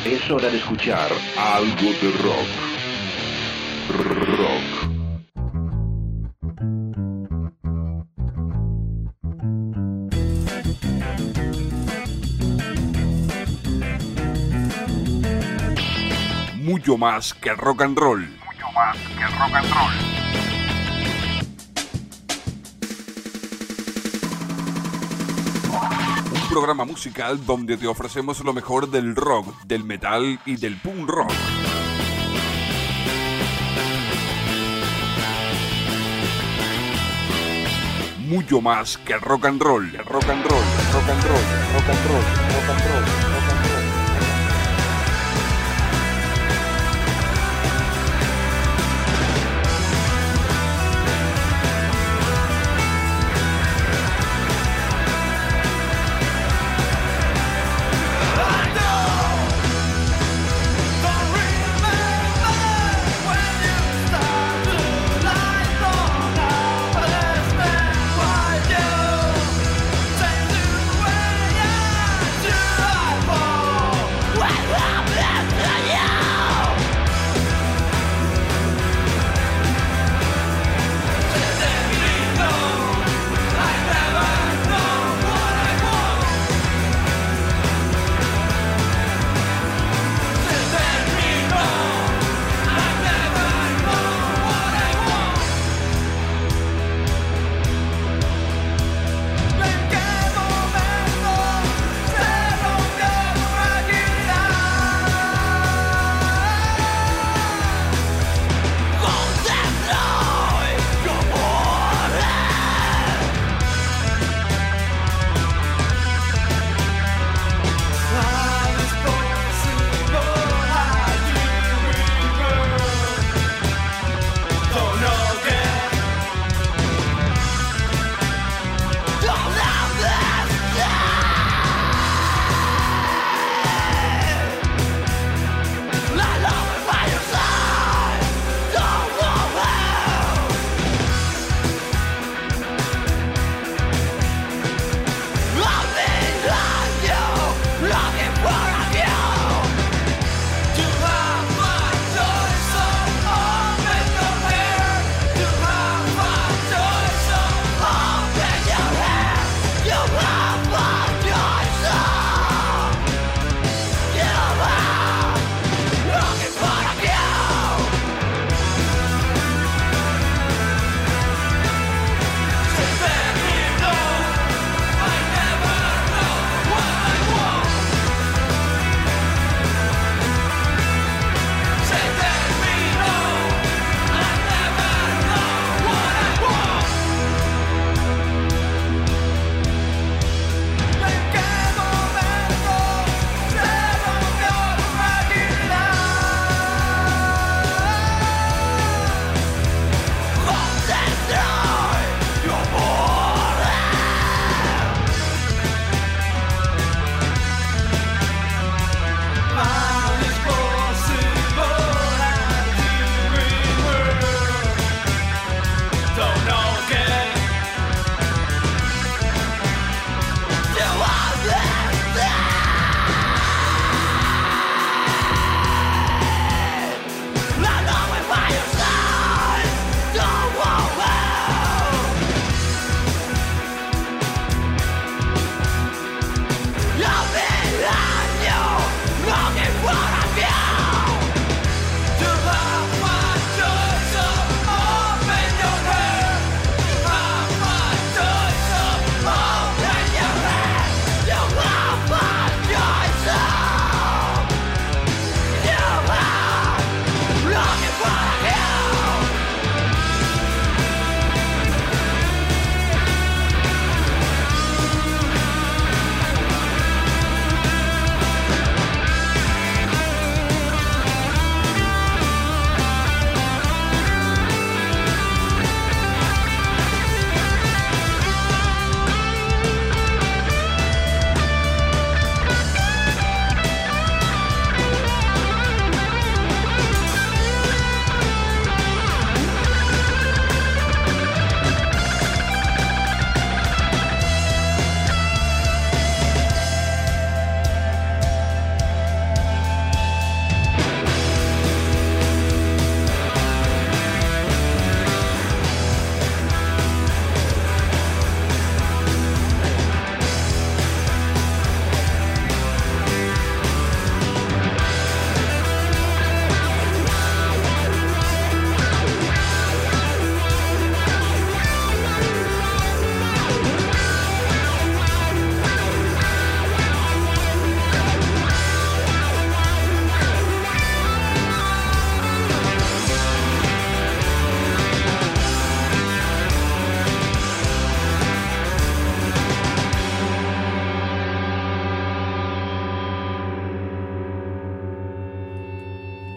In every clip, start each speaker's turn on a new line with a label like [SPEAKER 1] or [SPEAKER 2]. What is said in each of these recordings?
[SPEAKER 1] Es hora de escuchar algo de rock. Rock.
[SPEAKER 2] Mucho más que rock and roll.
[SPEAKER 3] Mucho más que rock and roll.
[SPEAKER 2] Un programa musical donde te ofrecemos lo mejor del rock, del metal y del punk rock. Mucho más que rock and roll. Rock and roll, rock and roll, rock and roll, rock and roll, rock and roll.
[SPEAKER 4] Bye.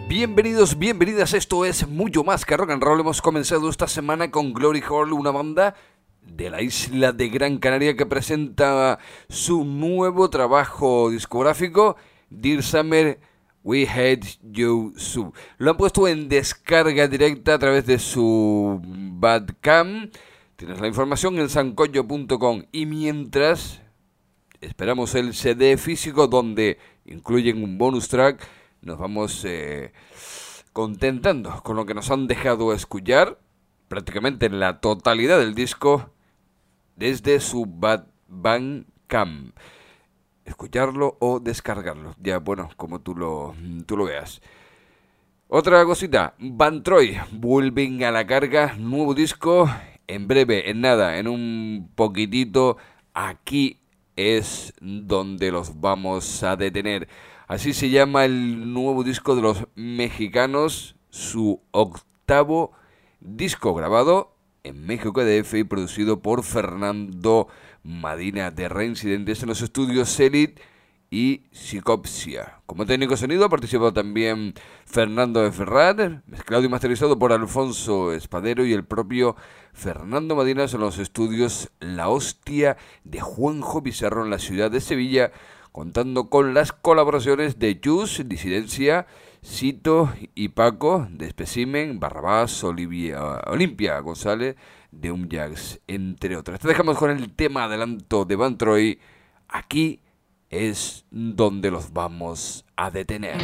[SPEAKER 2] Bienvenidos, bienvenidas, esto es Mucho Más que Rock and Roll. Hemos comenzado esta semana con Glory Hall, una banda de la isla de Gran Canaria que presenta su nuevo trabajo discográfico, Dear Summer, We Hate You So. Lo han puesto en descarga directa a través de su Bandcamp. Tienes la información en sancoyo.com. Y mientras esperamos el CD físico donde incluyen un bonus track, nos vamos contentando con lo que nos han dejado escuchar prácticamente en la totalidad del disco desde su Bandcamp. Escucharlo o descargarlo, ya bueno, como tú lo veas. Otra cosita, Van Troy vuelven a la carga, nuevo disco, en breve, en nada, en un poquitito, aquí es donde los vamos a detener. Así se llama el nuevo disco de los mexicanos, su octavo disco grabado en México DF y producido por Fernando Madina, de reincidentes en los estudios Celit y Psicopsia. Como técnico de sonido ha participado también Fernando de Ferrat, mezclado y masterizado por Alfonso Espadero y el propio Fernando Madina en los estudios La Hostia de Juanjo Pizarro en la ciudad de Sevilla, contando con las colaboraciones de Jus, Disidencia, Cito y Paco, de Specimen, Barrabás, Olimpia González, de Jax, entre otras. Te dejamos con el tema adelanto de Van Troy. Aquí es donde los vamos a detener.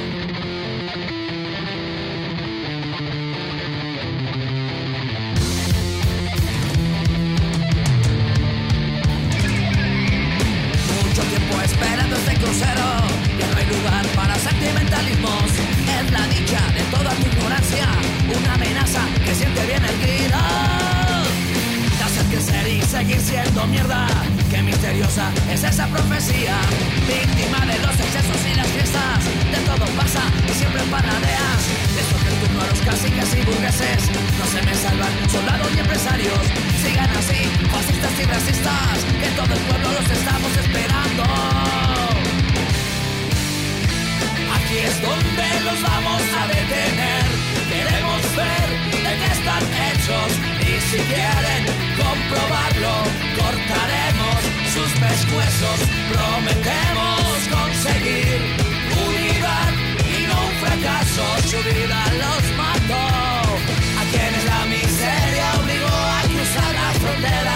[SPEAKER 4] Esperando este crucero, ya no hay lugar para sentimentalismos. Es la dicha de toda tu ignorancia, una amenaza que siente bien el grito. Te hace crecer y seguir siendo mierda. Qué misteriosa es esa profecía. Víctima de los excesos y las fiestas, de todo pasa y siempre panadeas. Esto que el turno a los caciques y burgueses no se me salvan, soldados y empresarios. Sigan así, fascistas y racistas, que todo el pueblo los estamos esperando. Aquí es donde los vamos a detener. Queremos ver de qué están hechos y si quieren comprobarlo, cortaremos sus pescuezos. Prometemos conseguir unidad y no un fracaso. Su vida los mató, a quienes la miseria obligó a cruzar la frontera.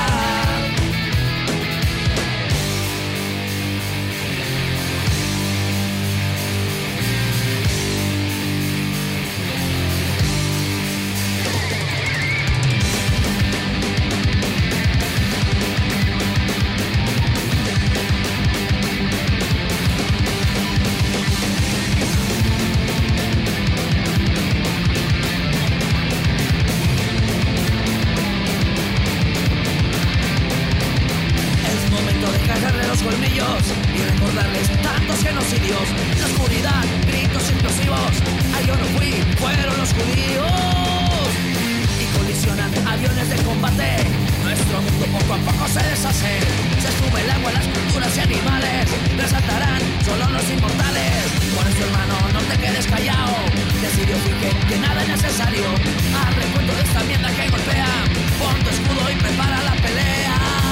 [SPEAKER 4] Colmillos y recordarles tantos genocidios. La oscuridad, gritos explosivos. Ay, yo no fui, fueron los judíos. Y colisionan aviones de combate. Nuestro mundo poco a poco se deshace. Se sube el agua, las culturas y animales. Resaltarán solo los inmortales. Por eso, hermano, no te quedes callado. Decidió que nada es necesario. Al recuento de esta mierda que golpea. Pon tu escudo y prepara la pelea.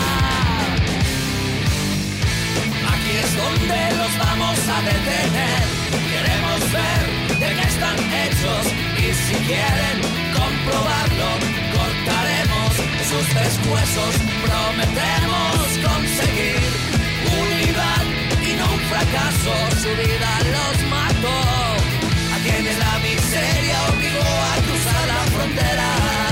[SPEAKER 4] Aquí es donde los vamos a detener. Queremos ver de qué están hechos y si quieren comprobarlo, cortaremos sus pescuezos. Prometemos conseguir unidad y no un fracaso. Su vida los mató, a quienes la miseria obligó a cruzar la frontera.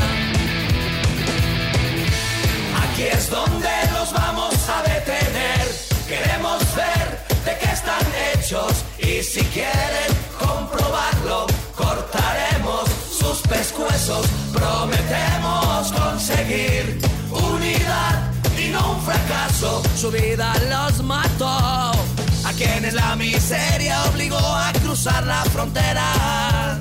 [SPEAKER 4] Aquí es donde los vamos a detener. Queremos ver de qué están hechos y si quieren comprobarlo, cortaremos sus pescuezos. Prometemos conseguir unidad y no un fracaso. Su vida los mató, a quienes la miseria obligó a cruzar la frontera.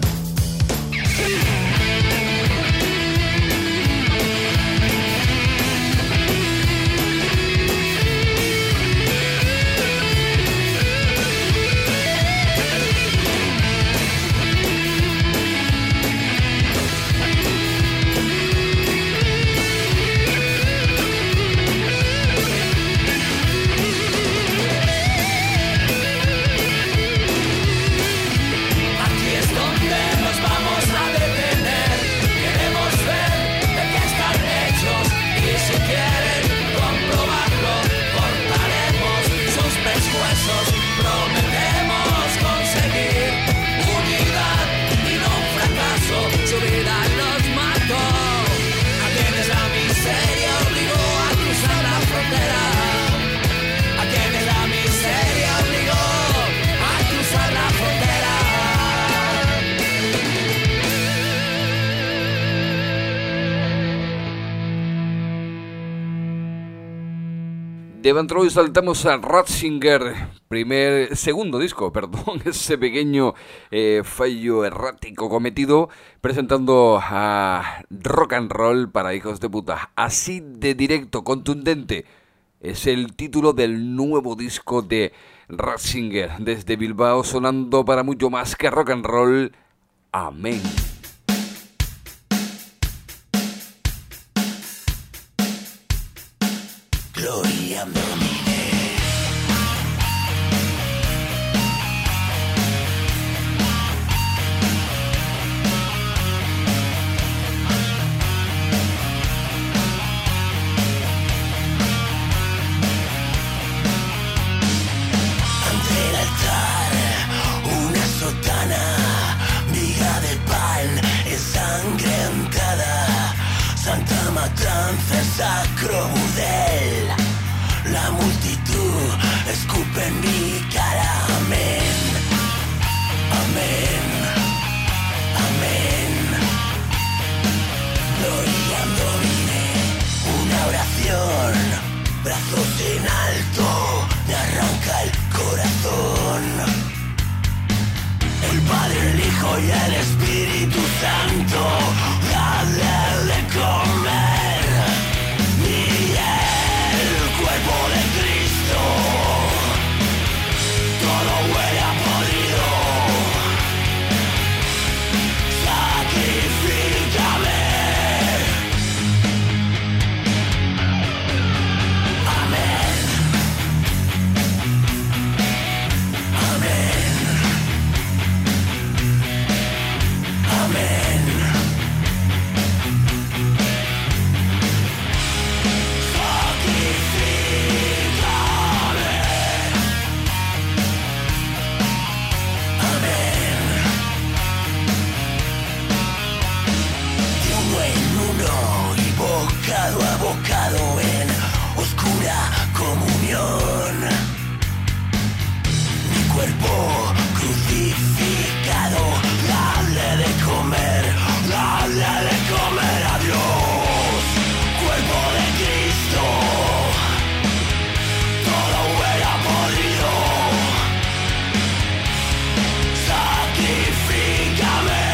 [SPEAKER 2] De Van Troy saltamos a Ratzinger, segundo disco, ese pequeño fallo errático cometido, presentando a Rock and Roll para hijos de puta. Así de directo, contundente, es el título del nuevo disco de Ratzinger, desde Bilbao, sonando para mucho más que rock and roll. Amén.
[SPEAKER 4] Gloria Domine. Ante el altar, una sotana, viga de pan ensangrentada, santa matanza, sacro burdel. La multitud escupe en mi cara, amén, amén, amén. Gloria Domine, una oración, brazos en alto, me arranca el corazón. El Padre, el Hijo y el Espíritu Santo, dadle de comer. Cuerpo de Cristo, todo huele a podrido. Sacrifícame. Amén. Amén. Amén. Bocado a bocado en oscura comunión, mi cuerpo crucificado, dale de comer a Dios. Cuerpo de Cristo, todo huele a podrido. Sacrifícame.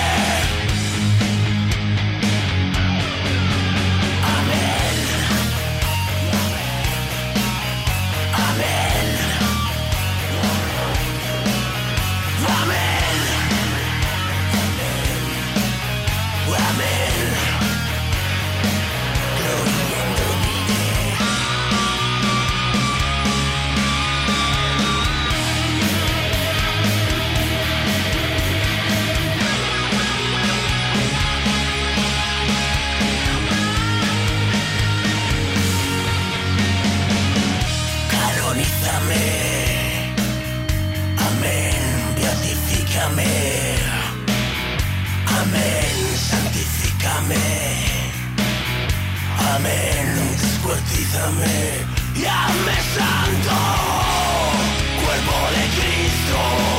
[SPEAKER 4] Amén, santifícame. Amén, descuartízame y hazme santo. Cuerpo de Cristo,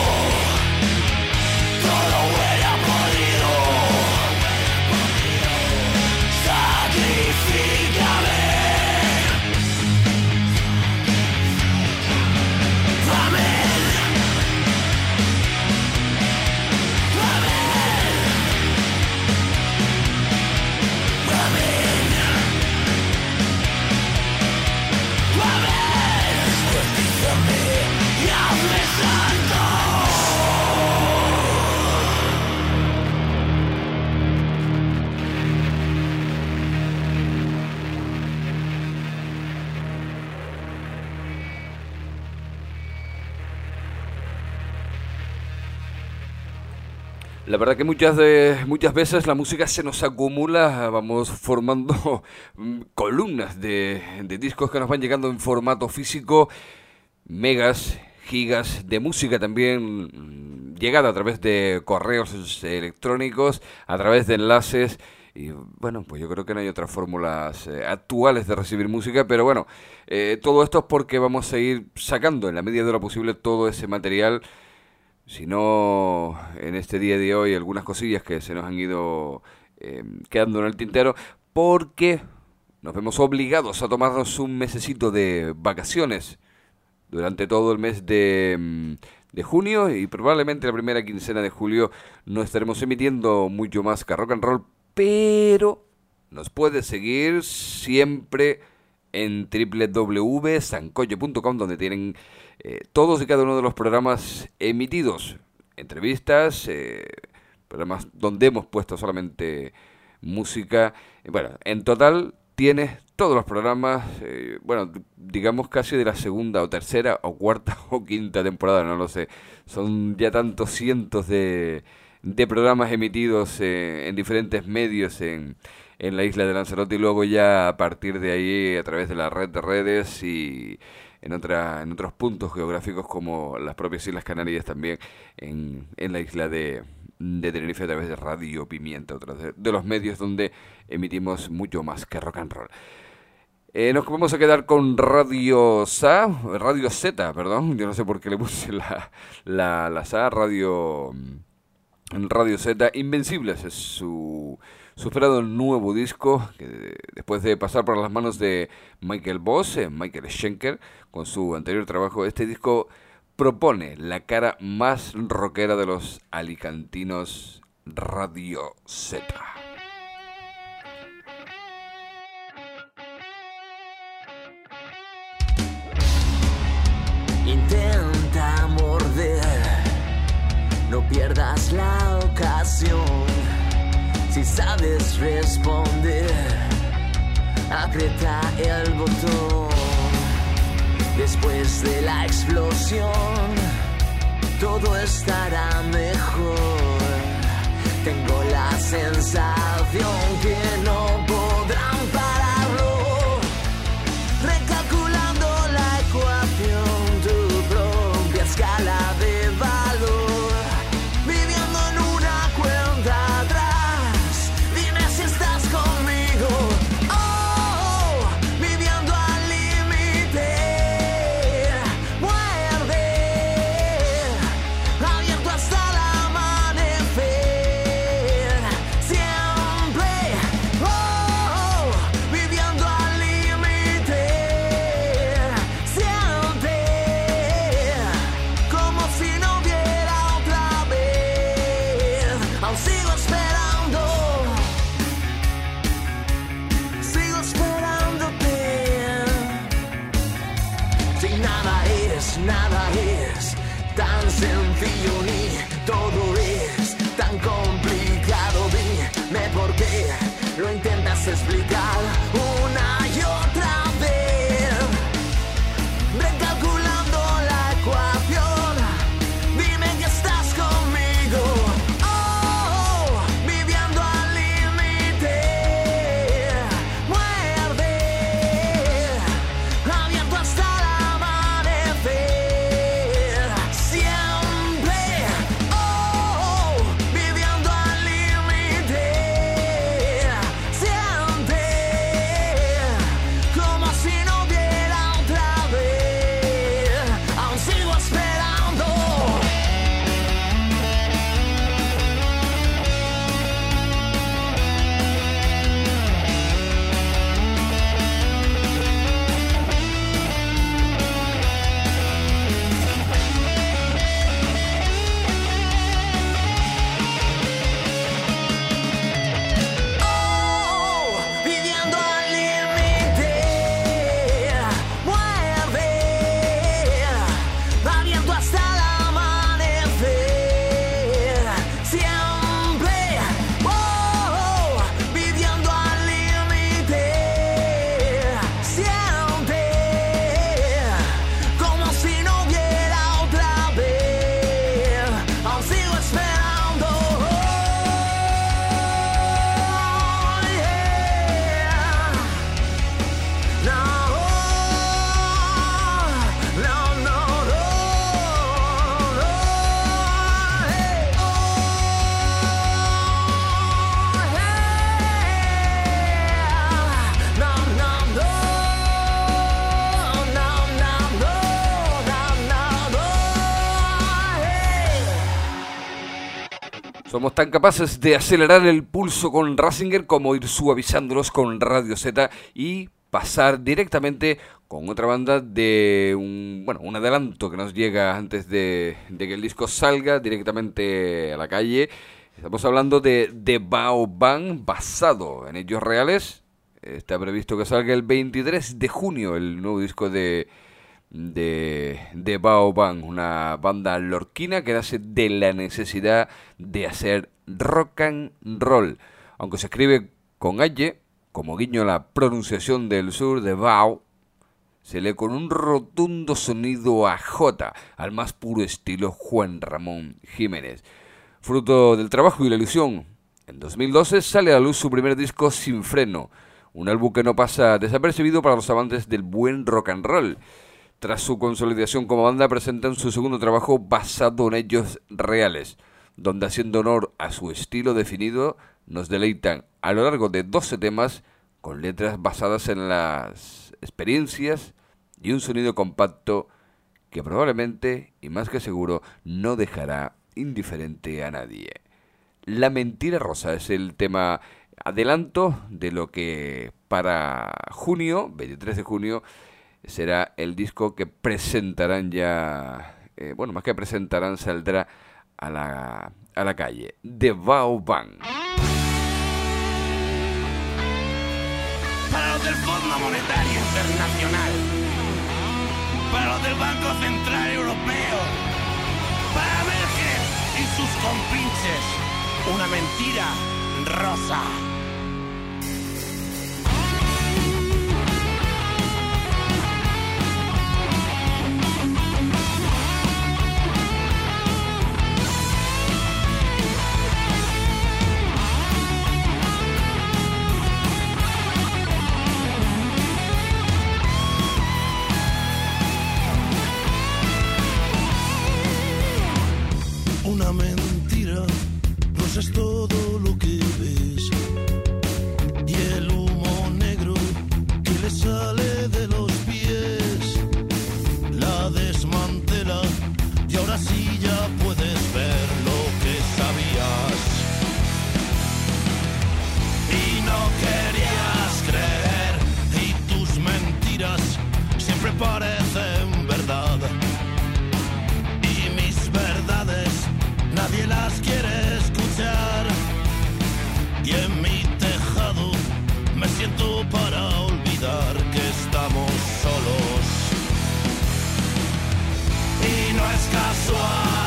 [SPEAKER 4] todo huele a podrido. Sacrifícame. Amén.
[SPEAKER 2] La verdad que muchas veces la música se nos acumula, vamos formando columnas de discos que nos van llegando en formato físico, megas, gigas de música también llegada a través de correos electrónicos, a través de enlaces. Y bueno, pues yo creo que no hay otras fórmulas actuales de recibir música, pero bueno, todo esto es porque vamos a ir sacando en la medida de lo posible todo ese material. Si no, en este día de hoy, algunas cosillas que se nos han ido quedando en el tintero, porque nos vemos obligados a tomarnos un mesecito de vacaciones durante todo el mes de junio, y probablemente la primera quincena de julio no estaremos emitiendo mucho más que Rock and Roll, pero nos puedes seguir siempre en www.sancoyo.com, donde tienen todos y cada uno de los programas emitidos, entrevistas, programas donde hemos puesto solamente música. Bueno, en total tienes todos los programas, digamos casi de la segunda o tercera o cuarta o quinta temporada, no lo sé. Son ya tantos cientos de programas emitidos en diferentes medios en la isla de Lanzarote, y luego ya a partir de ahí a través de la red de redes y en otros puntos geográficos como las propias Islas Canarias, también en la isla de Tenerife a través de Radio Pimienta, otros de los medios donde emitimos mucho más que Rock and Roll. Nos vamos a quedar con Radio Z, yo no sé por qué le puse la SA, Radio Z. Invencibles es su esperado nuevo disco, que después de pasar por las manos de Michael Voss, Michael Schenker, con su anterior trabajo, este disco propone la cara más rockera de los alicantinos Radio Z.
[SPEAKER 4] Intenta morder, no pierdas la ocasión. Si sabes responder, aprieta el botón. Después de la explosión, todo estará mejor. Tengo la sensación que no podrán pararlo. Recalculando la ecuación, tu propia escala de valor. Viviendo en una cuenta atrás, dime si estás conmigo. Oh, viviendo al límite. Muerde, abierto hasta el amanecer. Siempre. Oh,
[SPEAKER 2] Somos tan capaces de acelerar el pulso con Ratzinger como ir suavizándolos con Radio Z y pasar directamente con otra banda de un adelanto que nos llega antes de que el disco salga directamente a la calle. Estamos hablando de The Bao Bang, basado en hechos reales. Está previsto que salga el 23 de junio el nuevo disco de Bao Bang, una banda lorquina que nace de la necesidad de hacer rock and roll. Aunque se escribe con H, como guiño a la pronunciación del sur de Bao, se lee con un rotundo sonido a J, al más puro estilo Juan Ramón Jiménez. Fruto del trabajo y la ilusión, en 2012 sale a la luz su primer disco Sin Freno, un álbum que no pasa desapercibido para los amantes del buen rock and roll. Tras su consolidación como banda, presentan su segundo trabajo basado en hechos reales, donde, haciendo honor a su estilo definido, nos deleitan a lo largo de 12 temas con letras basadas en las experiencias y un sonido compacto que probablemente, y más que seguro, no dejará indiferente a nadie. La mentira rosa es el tema adelanto de lo que para junio, 23 de junio, será el disco que presentarán ya, más que presentarán, saldrá a la calle. The Bao Bang.
[SPEAKER 5] Para los del Fondo Monetario Internacional, para los del Banco Central Europeo, para Merkel y sus compinches, una mentira rosa.
[SPEAKER 6] Una mentira rosa es todo lo que ves, y el humo negro que le sale de los pies la desmantela, y ahora sí ya puedes ver lo que sabías y no querías creer, y tus mentiras siempre parecen verdad, y mis verdades nadie las quiere escuchar, y en mi tejado me siento para olvidar que estamos solos, y no es casualidad.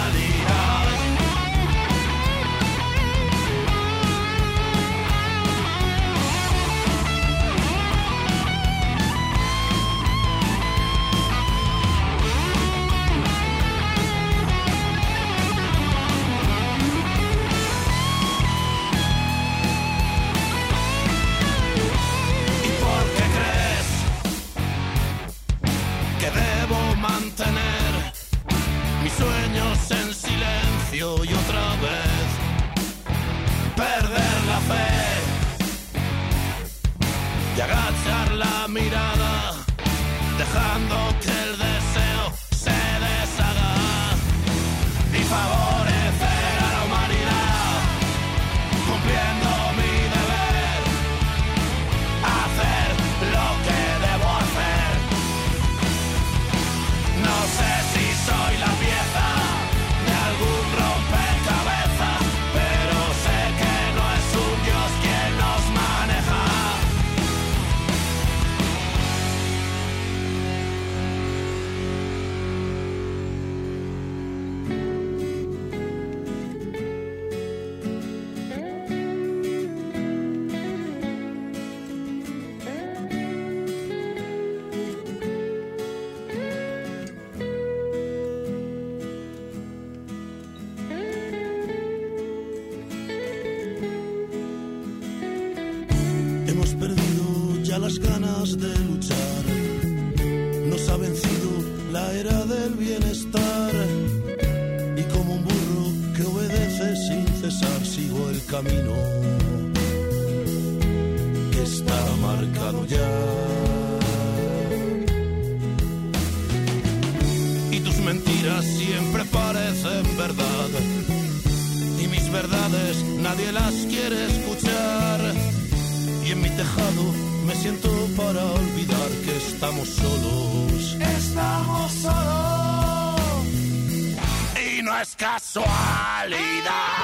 [SPEAKER 6] Mantener mis sueños en silencio y otra vez perder la fe y agachar la mirada, dejando que el deseo se deshaga y favorecer a la humanidad, cumpliendo mi deber, hacer lo que debo hacer. No sé si soy la pieza de algún rompecabezas, pero sé que no es un Dios quien nos maneja. Hemos perdido ya las ganas de luchar, nos ha vencido la era del bienestar, y como un burro que obedece sin cesar sigo el camino que está marcado ya. Y tus mentiras siempre parecen verdad, y mis verdades nadie las quiere escuchar. Y en mi tejado me siento para olvidar que estamos solos.
[SPEAKER 5] Estamos solos. Y no es casualidad.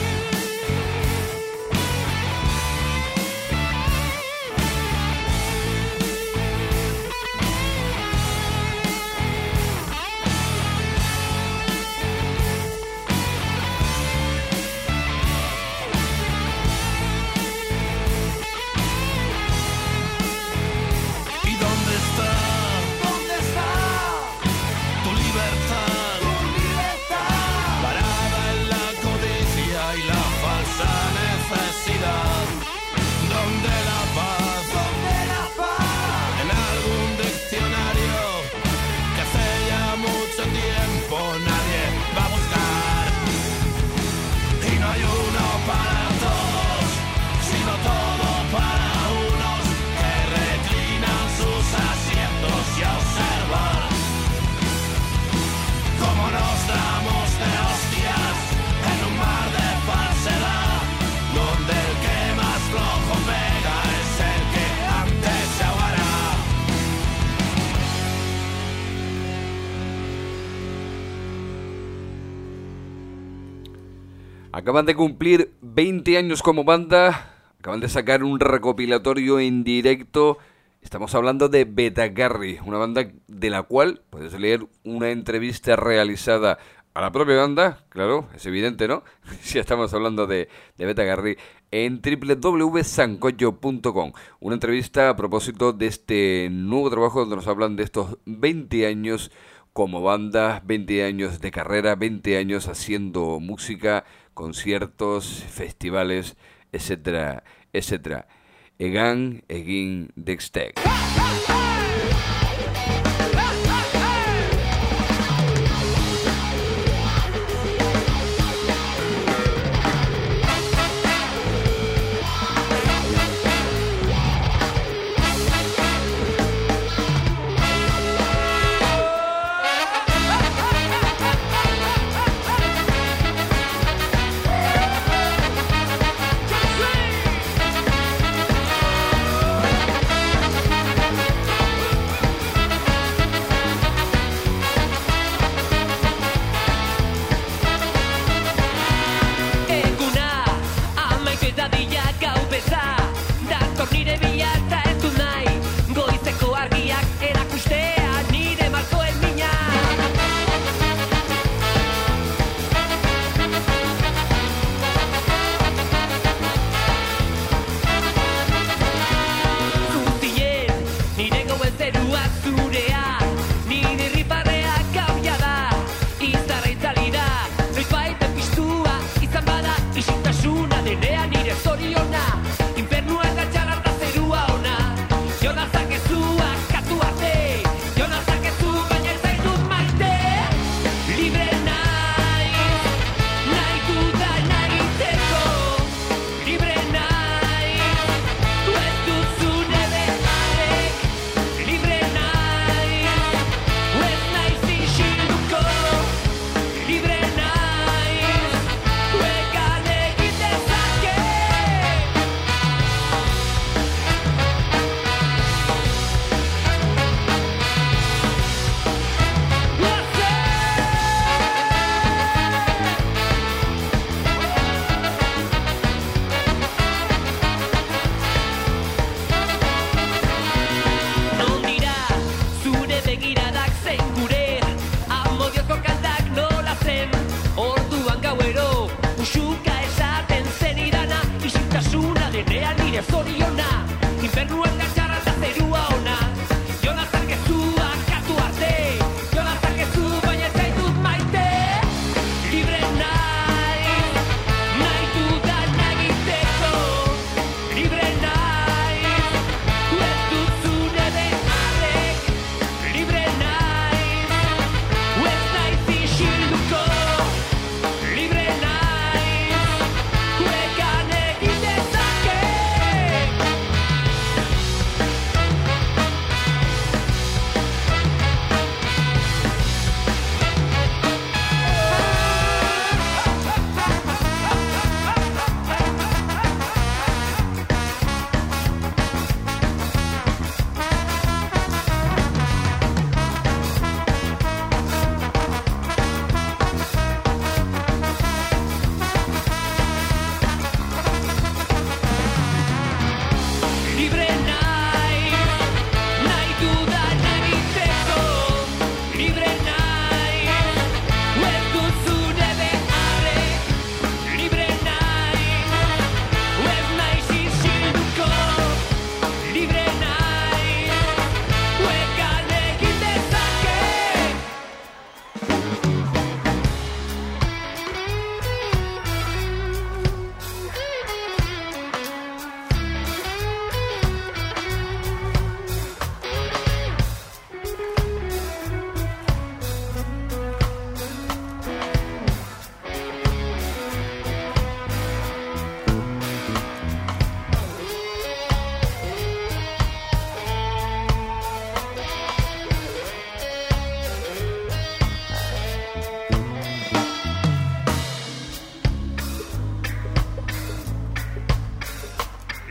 [SPEAKER 2] Acaban de cumplir 20 años como banda, acaban de sacar un recopilatorio en directo. Estamos hablando de Betacarri, una banda de la cual puedes leer una entrevista realizada a la propia banda, claro, es evidente, ¿no? Si estamos hablando de Betacarri, en www.sancocho.com. Una entrevista a propósito de este nuevo trabajo donde nos hablan de estos 20 años como banda, 20 años de carrera, 20 años haciendo música, conciertos, festivales, etcétera, etcétera. Egan, egin, dextek.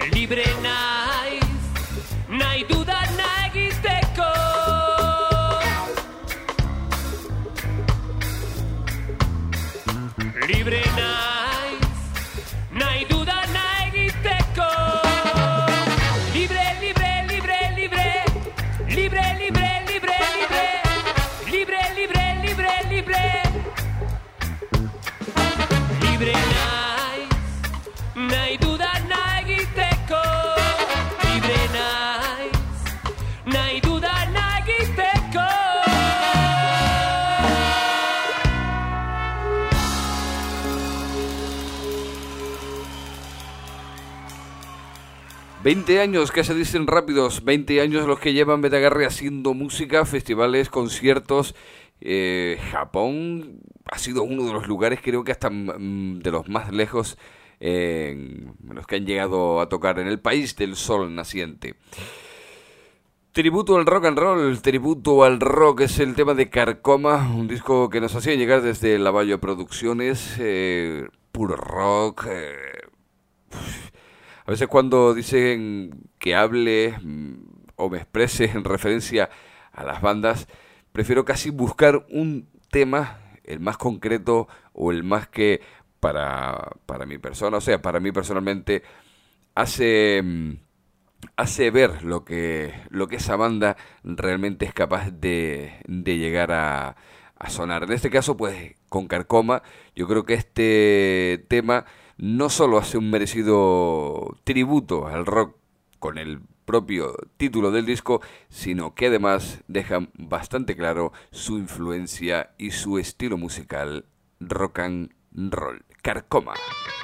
[SPEAKER 7] libre naiz, nahi dudana egiteko. Libre naiz, nahi dudana egiteko. Libre, libre, libre, libre, libre, libre, libre, libre, libre, libre, libre, libre. Libre naiz, nahi dudana egiteko. Libre naiz, nahi dudana egiteko.
[SPEAKER 2] 20 años que se dicen rápidos, 20 años los que llevan Betagarri haciendo música, festivales, conciertos. Japón ha sido uno de los lugares, creo que hasta de los más lejos en los que han llegado a tocar, en el país del sol naciente. Tributo al rock and roll, tributo al rock es el tema de Carcoma, un disco que nos hacía llegar desde Lavalle Producciones, puro rock. A veces cuando dicen que hable o me exprese en referencia a las bandas, prefiero casi buscar un tema, el más concreto o el más que para mi persona, o sea, para mí personalmente, hace ver lo que esa banda realmente es capaz de llegar a sonar. En este caso, pues, con Carcoma, yo creo que este tema no solo hace un merecido tributo al rock con el propio título del disco, sino que además deja bastante claro su influencia y su estilo musical rock and roll. Carcoma.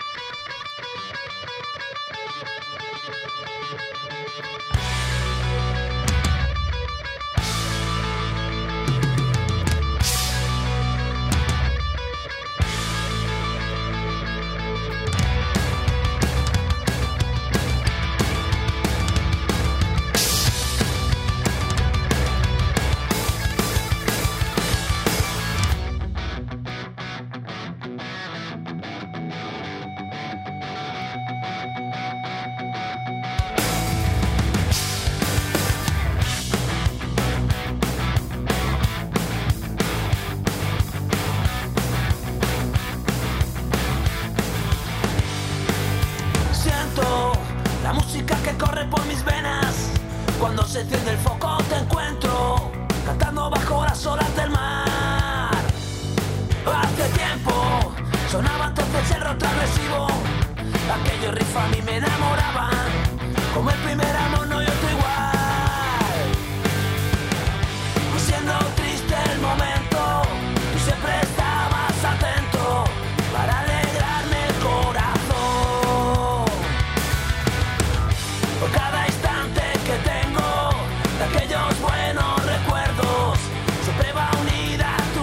[SPEAKER 4] La música que corre por mis venas, cuando se enciende el foco te encuentro cantando bajo las olas del mar. Hace tiempo sonaba entonces el rock agresivo, aquellos riffs a mí me enamoraban, como el primer amor no hay otro igual. Y siendo triste el momento, tú siempre estabas atento para alegrarme el corazón. Por cada instante que tengo de aquellos buenos recuerdos, siempre va unida tu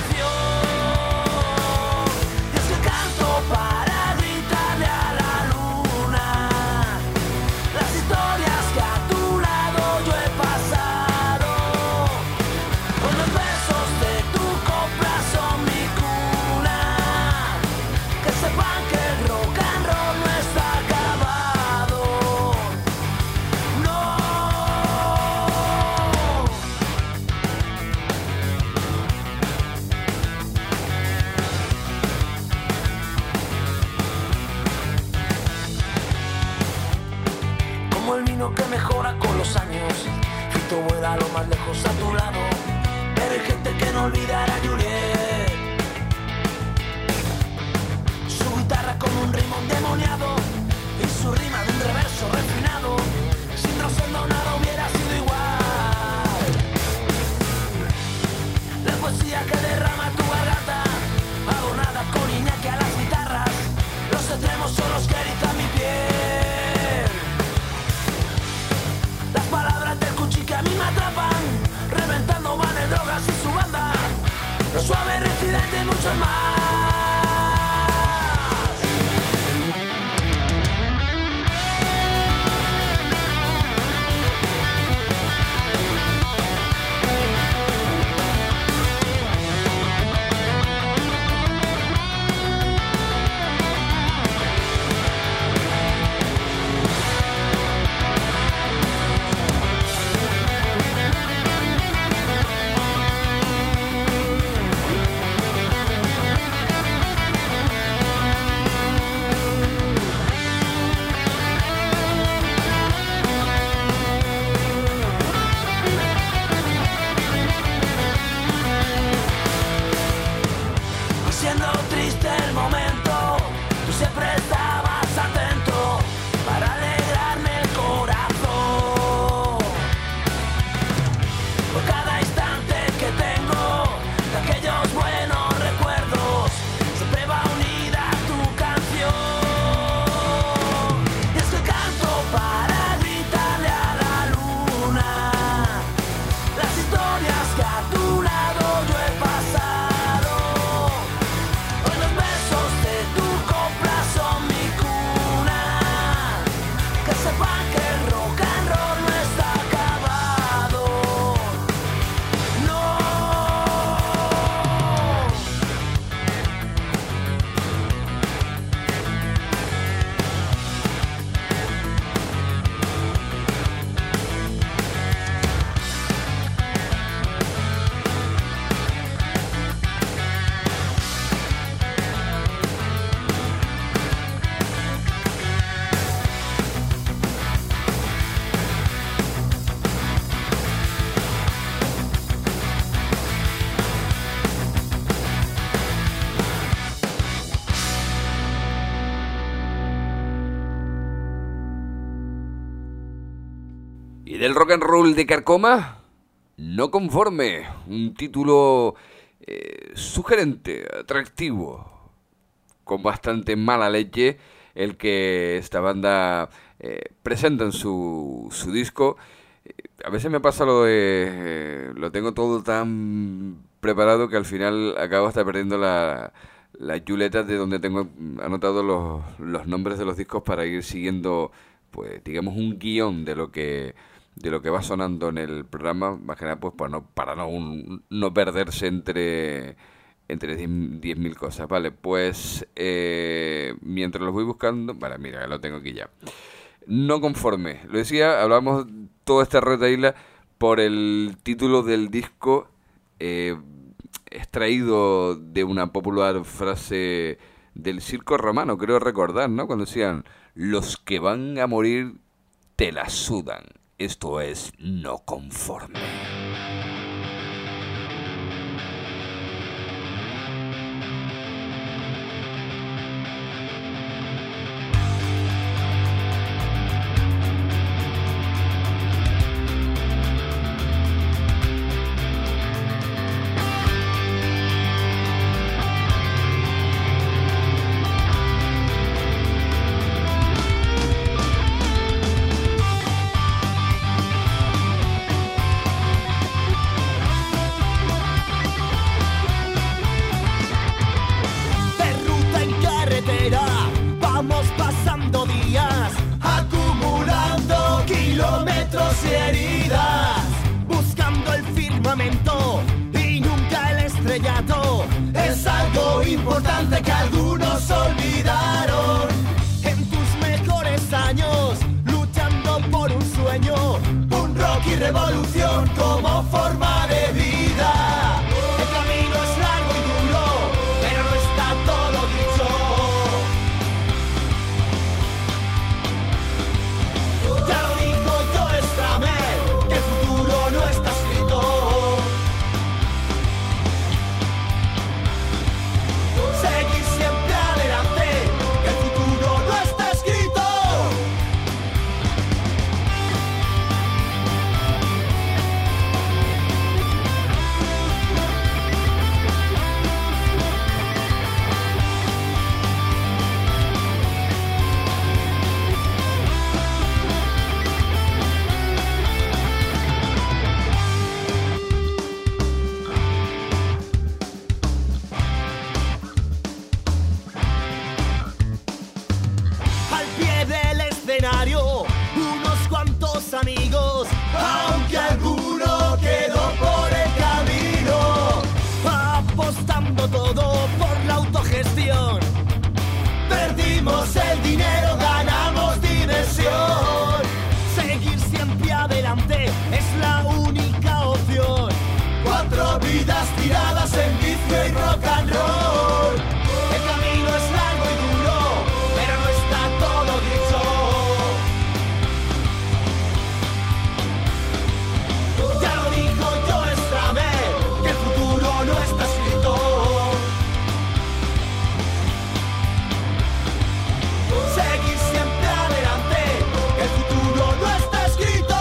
[SPEAKER 4] canción. Y es que canto para gritarle a la luna las historias que a tu lado yo he pasado. Con los besos de tu copla son mi cuna, que sepan que el rock and roll no está acabado. No. Como el vino que mejora con los años, Fito vuela lo más lejos a tu lado, pero hay gente que no olvidará a Juliet. Su guitarra con un ritmo endemoniado y su rima de un reverso refinado. Sin Rosendo nada hubiera sido igual. La poesía que derrama tu garganta, adornada con Iñaki a las guitarras, los extremos son los que erizan mi piel. Las palabras del cuchi que a mí me atrapan, reventando vanes, drogas y su banda, los suaves residentes y muchos más.
[SPEAKER 2] Y del rock and roll de Carcoma, No Conforme, un título sugerente, atractivo, con bastante mala leche, el que esta banda presenta en su disco. A veces me pasa lo de... lo tengo todo tan preparado que al final acabo hasta perdiendo las chuletas de donde tengo anotados los nombres de los discos para ir siguiendo, pues digamos, un guión de lo que va sonando en el programa, más que nada pues para no perderse entre 10.000 cosas. Vale, pues mientras los voy buscando, vale, mira, lo tengo aquí ya. No Conforme, lo decía, hablamos toda esta retaíla por el título del disco, extraído de una popular frase del circo romano, creo recordar, ¿no? Cuando decían, los que van a morir te la sudan. Esto es No Conforme.
[SPEAKER 8] Importante que algunos olvidaron en tus mejores años, luchando por un sueño, un rock y revolución como forma de vida. El camino es largo y duro, pero no está todo dicho. Ya lo dijo Joe Strummer, que el futuro no está escrito. Seguir siempre adelante, que el futuro no está escrito. Al pie del escenario, unos cuantos amigos, aunque alguno quedó por el camino, apostando todo por la autogestión. Perdimos el dinero, ganamos diversión. Seguir siempre adelante es la única opción. 4 vidas tiradas en vicio y rock and roll. El camino es largo y duro, pero no está todo dicho. Ya lo dijo Joe Strummer, que el futuro no está escrito. Seguir siempre adelante, que el futuro no está escrito.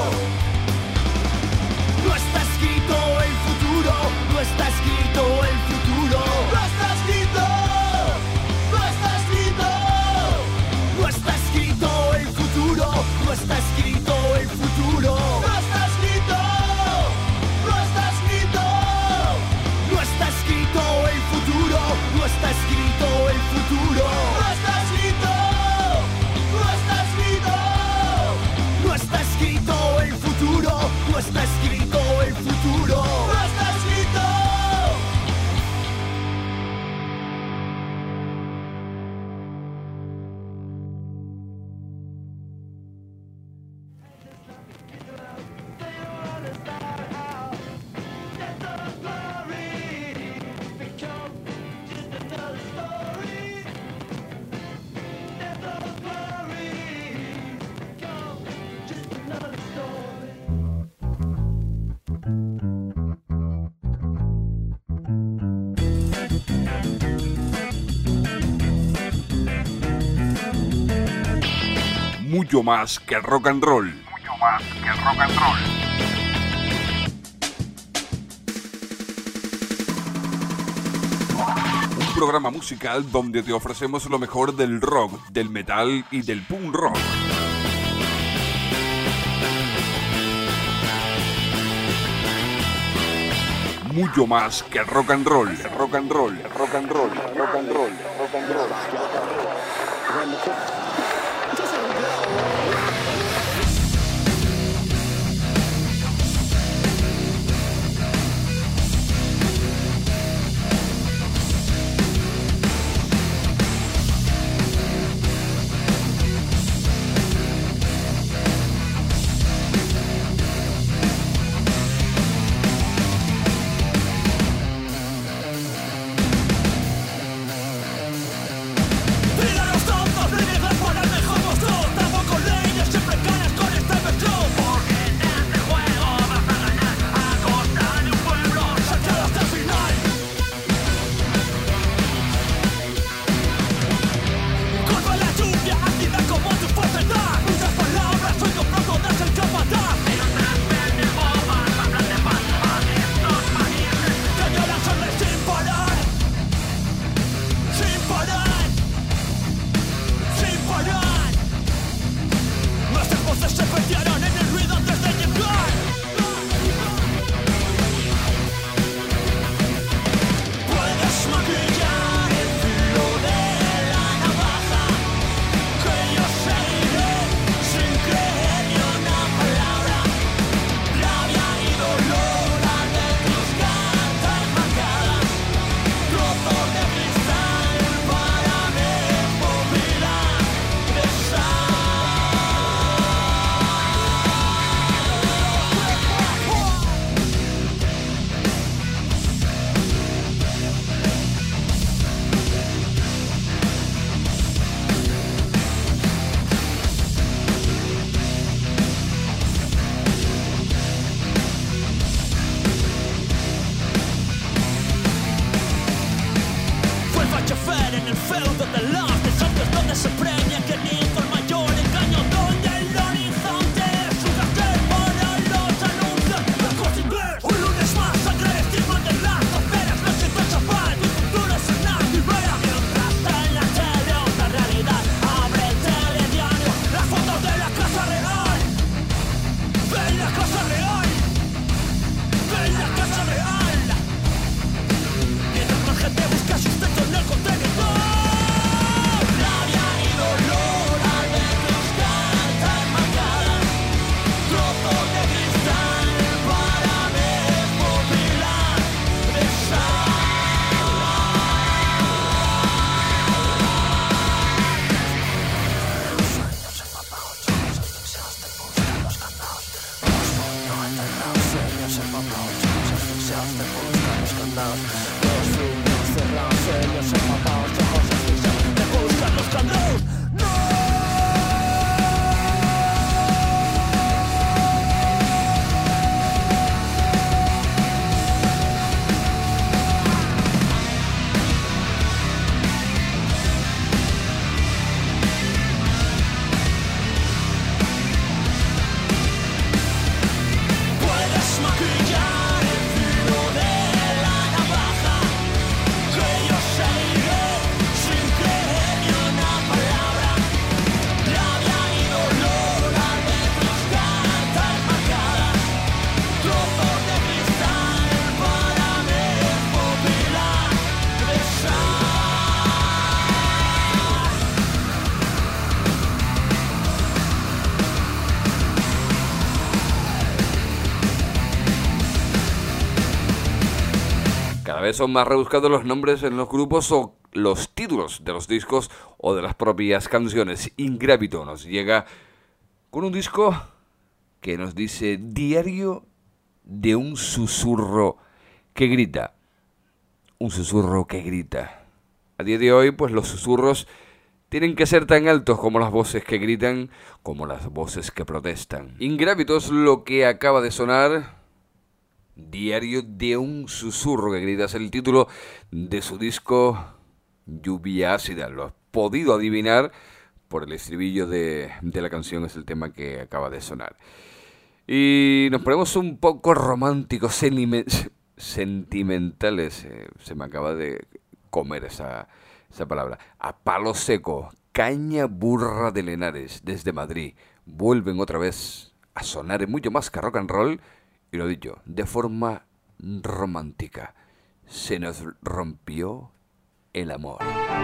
[SPEAKER 8] No está escrito el futuro, no está escrito el futuro. No está escrito, no está escrito. No está escrito el futuro, no está escrito el futuro. No está escrito, no está escrito. No está escrito el futuro, no está escrito el futuro. No está escrito, no está escrito. No está escrito el futuro, no está escrito el futuro. No está escrito.
[SPEAKER 1] Mucho más que rock and roll.
[SPEAKER 3] Mucho mucho más que rock and roll.
[SPEAKER 2] Un programa musical donde te ofrecemos lo mejor del rock, del metal y del punk rock. Mucho más que rock and roll, rock and roll, rock and roll, rock and roll, rock and roll. Cada vez son más rebuscados los nombres en los grupos o los títulos de los discos o de las propias canciones. Ingrávito nos llega con un disco que nos dice Diario de un susurro que grita. Un susurro que grita. A día de hoy, pues los susurros tienen que ser tan altos como las voces que gritan, como las voces que protestan. Ingrávito es lo que acaba de sonar. Diario de un susurro que grita es el título de su disco Lluvia Ácida. Lo has podido adivinar por el estribillo de la canción, es el tema que acaba de sonar. Y nos ponemos un poco románticos, sentimentales. Se me acaba de comer esa palabra. A palo seco, Caña Burra de Lenares, desde Madrid. Vuelven otra vez a sonar en mucho más que rock and roll. Y lo dicho, de forma romántica. Se nos rompió el amor.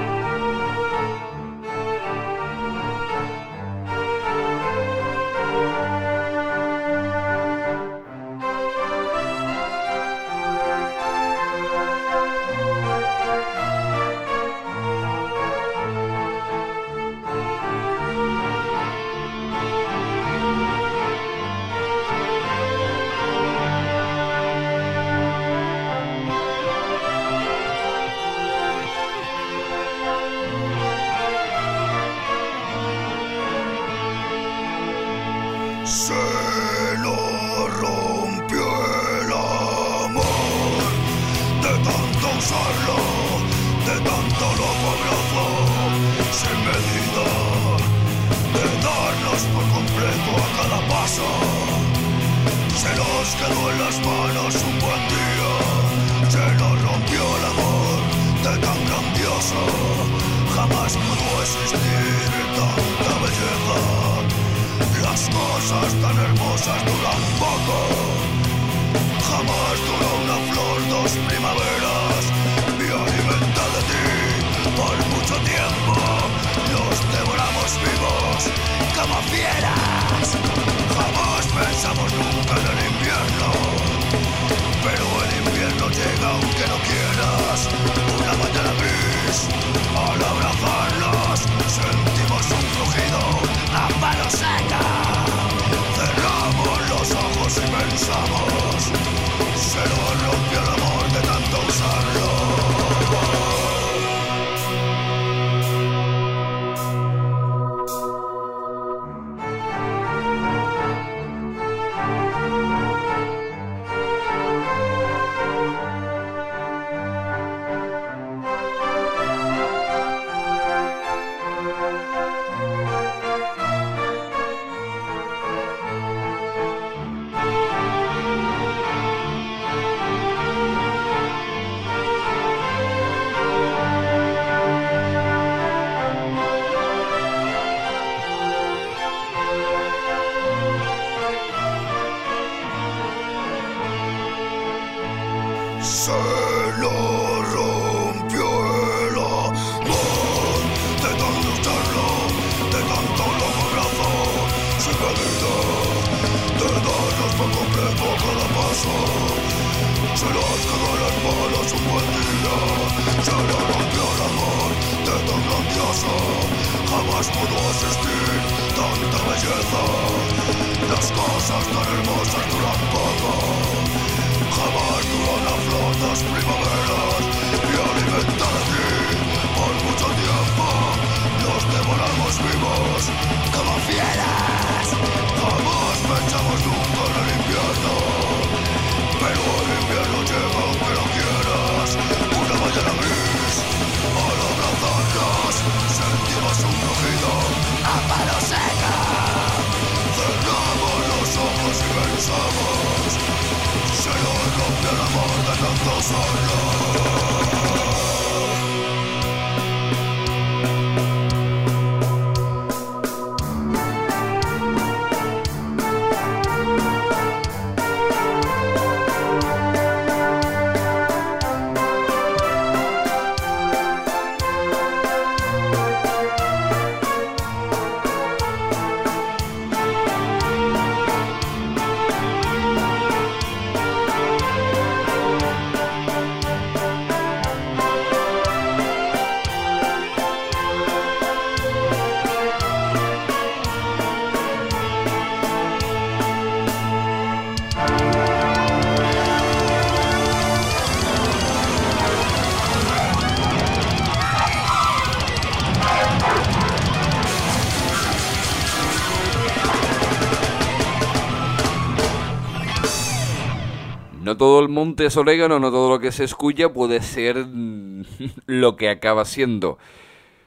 [SPEAKER 2] No todo el monte es orégano, no todo lo que se escucha puede ser lo que acaba siendo.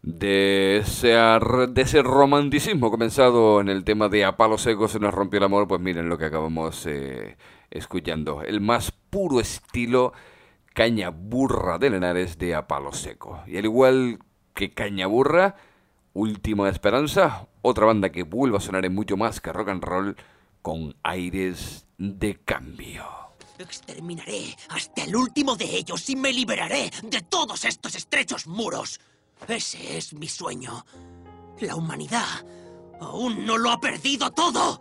[SPEAKER 2] de ese romanticismo comenzado en el tema de A Palo Seco se nos rompió el amor, pues miren lo que acabamos escuchando. El más puro estilo Cañaburra de Linares de A Palo Seco. Y al igual que Cañaburra, Última Esperanza, otra banda que vuelve a sonar en mucho más que rock and roll con aires de cambio.
[SPEAKER 9] Exterminaré hasta el último de ellos y me liberaré de todos estos estrechos muros. Ese es mi sueño. La humanidad aún no lo ha perdido todo.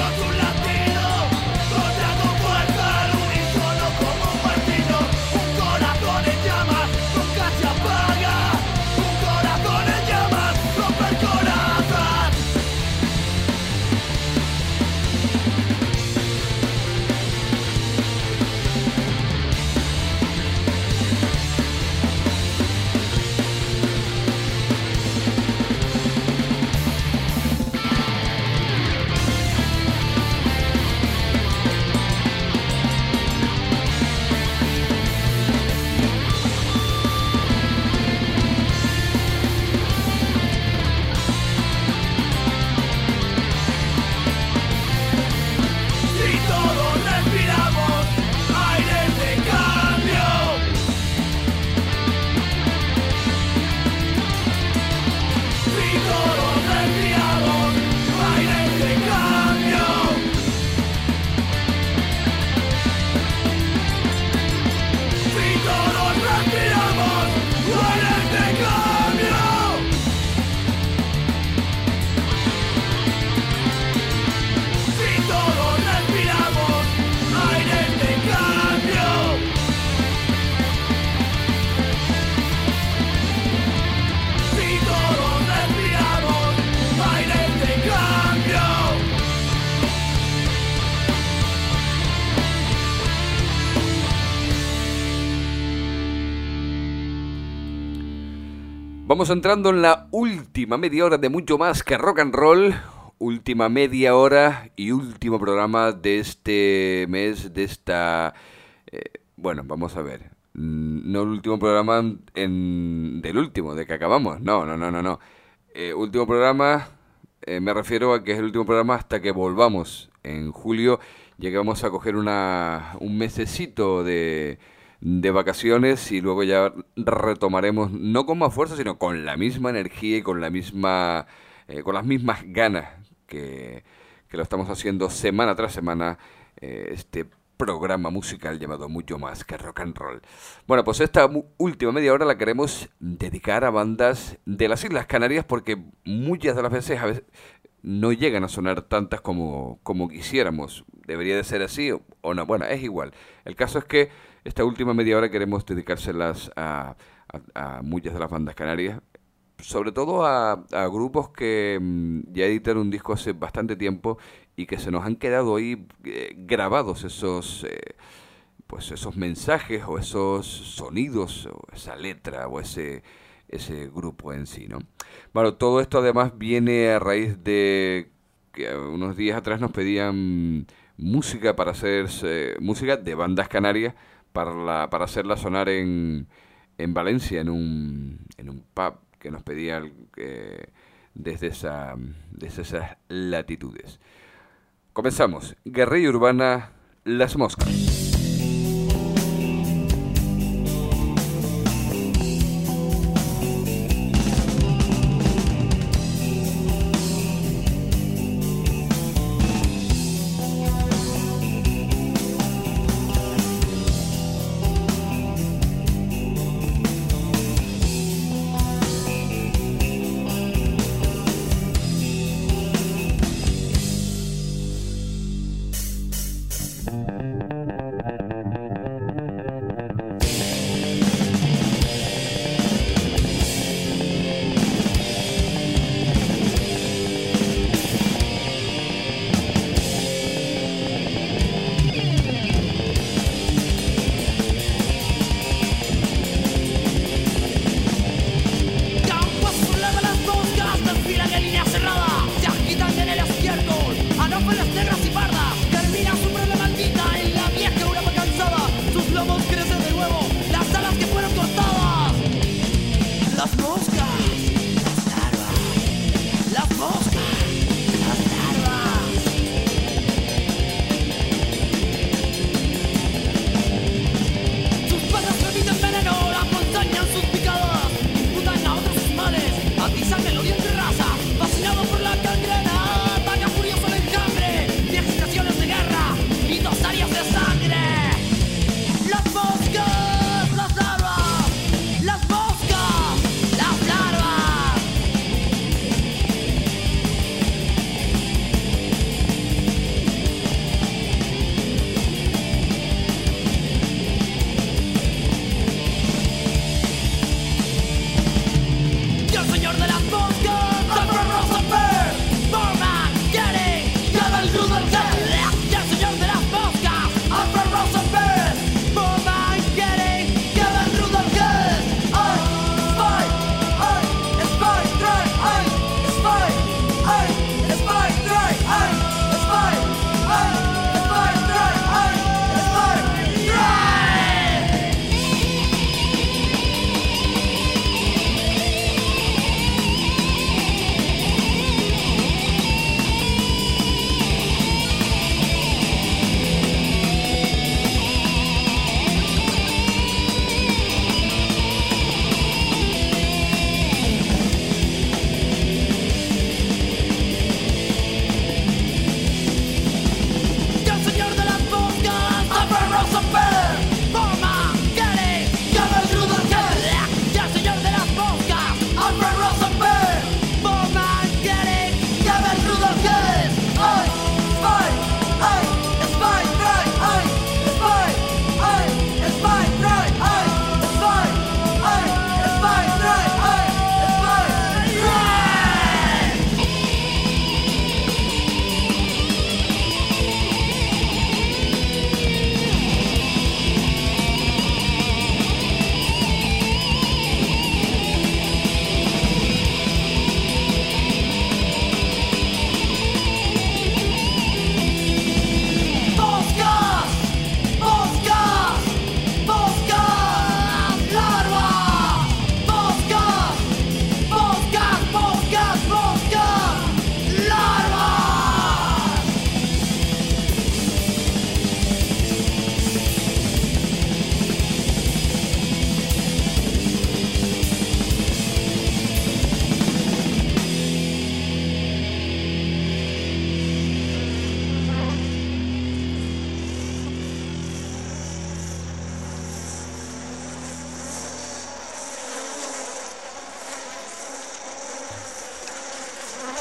[SPEAKER 8] Un
[SPEAKER 2] Vamos entrando en la última media hora de mucho más que rock and roll. Última media hora y último programa de este mes, de esta... bueno, vamos a ver. No el último programa del último, de que acabamos. No. Último programa, me refiero a que es el último programa hasta que volvamos en julio. Ya que vamos a coger un mesecito de vacaciones y luego ya retomaremos, no con más fuerza, sino con la misma energía y con las mismas ganas que lo estamos haciendo semana tras semana, este programa musical llamado Mucho Más que Rock and Roll. Bueno, pues esta última media hora la queremos dedicar a bandas de las Islas Canarias, porque muchas de las veces a veces no llegan a sonar tantas como quisiéramos. ¿Debería de ser así o no? Bueno, es igual. El caso es que esta última media hora queremos dedicárselas a muchas de las bandas canarias, sobre todo a grupos que ya editaron un disco hace bastante tiempo y que se nos han quedado ahí grabados esos mensajes o esos sonidos o esa letra o ese grupo en sí, ¿no? Bueno, todo esto además viene a raíz de que unos días atrás nos pedían música para hacer música de bandas canarias para hacerla sonar en Valencia, en un pub que nos pedía desde esas latitudes. Comenzamos. Guerrilla Urbana, Las Moscas.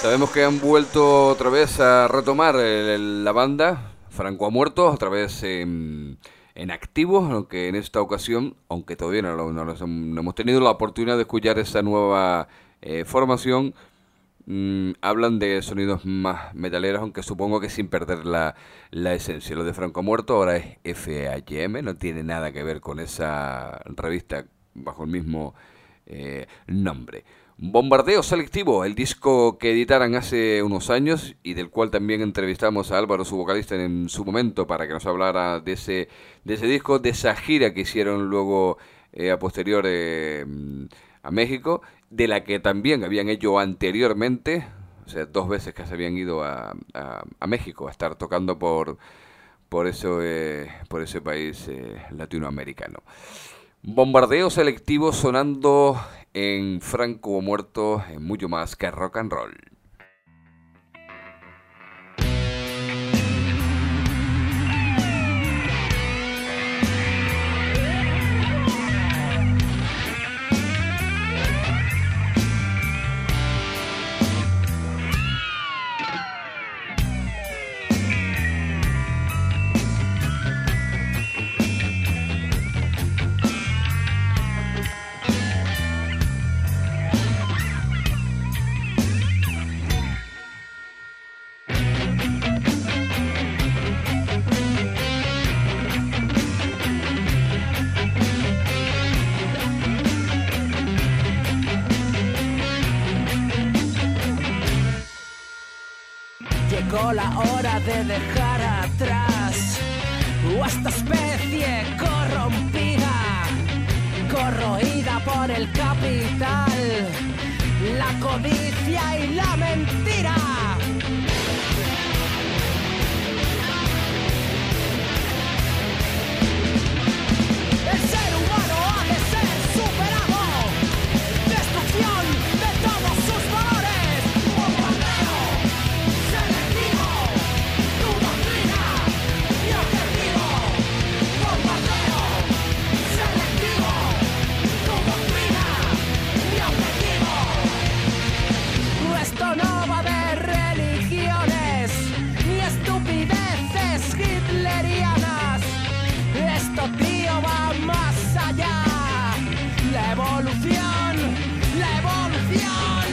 [SPEAKER 2] Sabemos que han vuelto otra vez a retomar la banda. Franco ha muerto, otra vez en activo, aunque en esta ocasión, aunque todavía no hemos tenido la oportunidad de escuchar esa nueva formación, hablan de sonidos más metaleros, aunque supongo que sin perder la esencia. Lo de Franco ha muerto ahora es FHM, no tiene nada que ver con esa revista bajo el mismo nombre. Bombardeo Selectivo, el disco que editaran hace unos años y del cual también entrevistamos a Álvaro, su vocalista, en su momento para que nos hablara de ese disco, de esa gira que hicieron luego a posterior a México, de la que también habían hecho anteriormente, o sea, 2 veces que se habían ido a México a estar tocando por ese país latinoamericano. Bombardeo Selectivo sonando en Franco Muerto, en Mucho Más que Rock and Roll.
[SPEAKER 4] Llegó la hora de dejar atrás a esta especie corrompida, corroída por el capital, la codicia y la mentira. El ser humano ha de ser superado, destrucción de todos sus valores. Bombardeo selectivo, tu doctrina, mi objetivo. Bombardeo selectivo, tu doctrina, mi objetivo. Esto no va de religiones ni estupideces hitlerianas. Esto, tío, va más allá. La evolución, la evolución.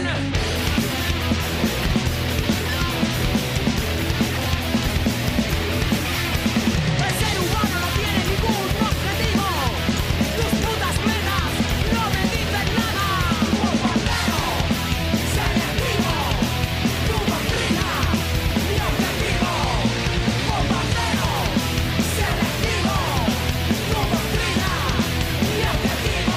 [SPEAKER 4] El ser humano no tiene ningún objetivo. Tus putas metas no me dicen nada. Bombardeo selectivo, tu doctrina, mi objetivo. Bombardeo selectivo, tu doctrina, mi objetivo.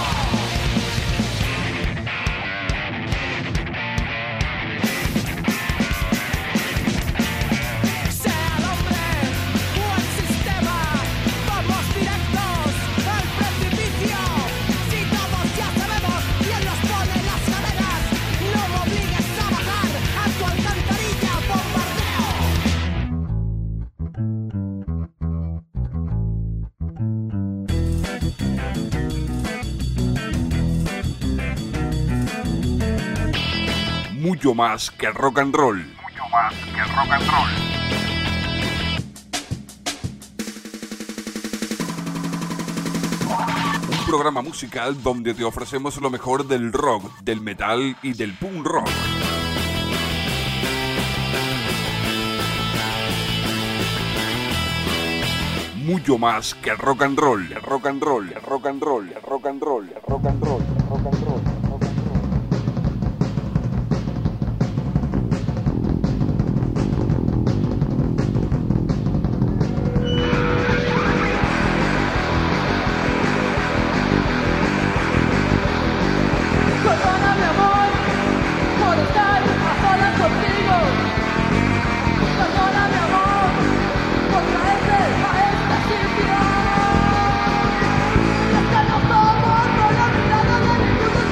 [SPEAKER 4] Sea el hombre o el sistema, vamos directos al precipicio. Si todos ya sabemos quién nos pone las cadenas, no me obligues a bajar a tu alcantarilla. Bombardeo.
[SPEAKER 1] Mucho más que rock and roll.
[SPEAKER 3] Mucho más que rock and roll.
[SPEAKER 1] Un programa musical donde te ofrecemos lo mejor del rock, del metal y del punk rock. Mucho más que rock and roll, rock and roll, rock and roll, rock and roll, rock and roll, rock and roll.
[SPEAKER 8] Perdona mi amor por estar a solas contigo. Perdona mi amor por traerte a este sitio. Y es que no somos con la mirada de ningún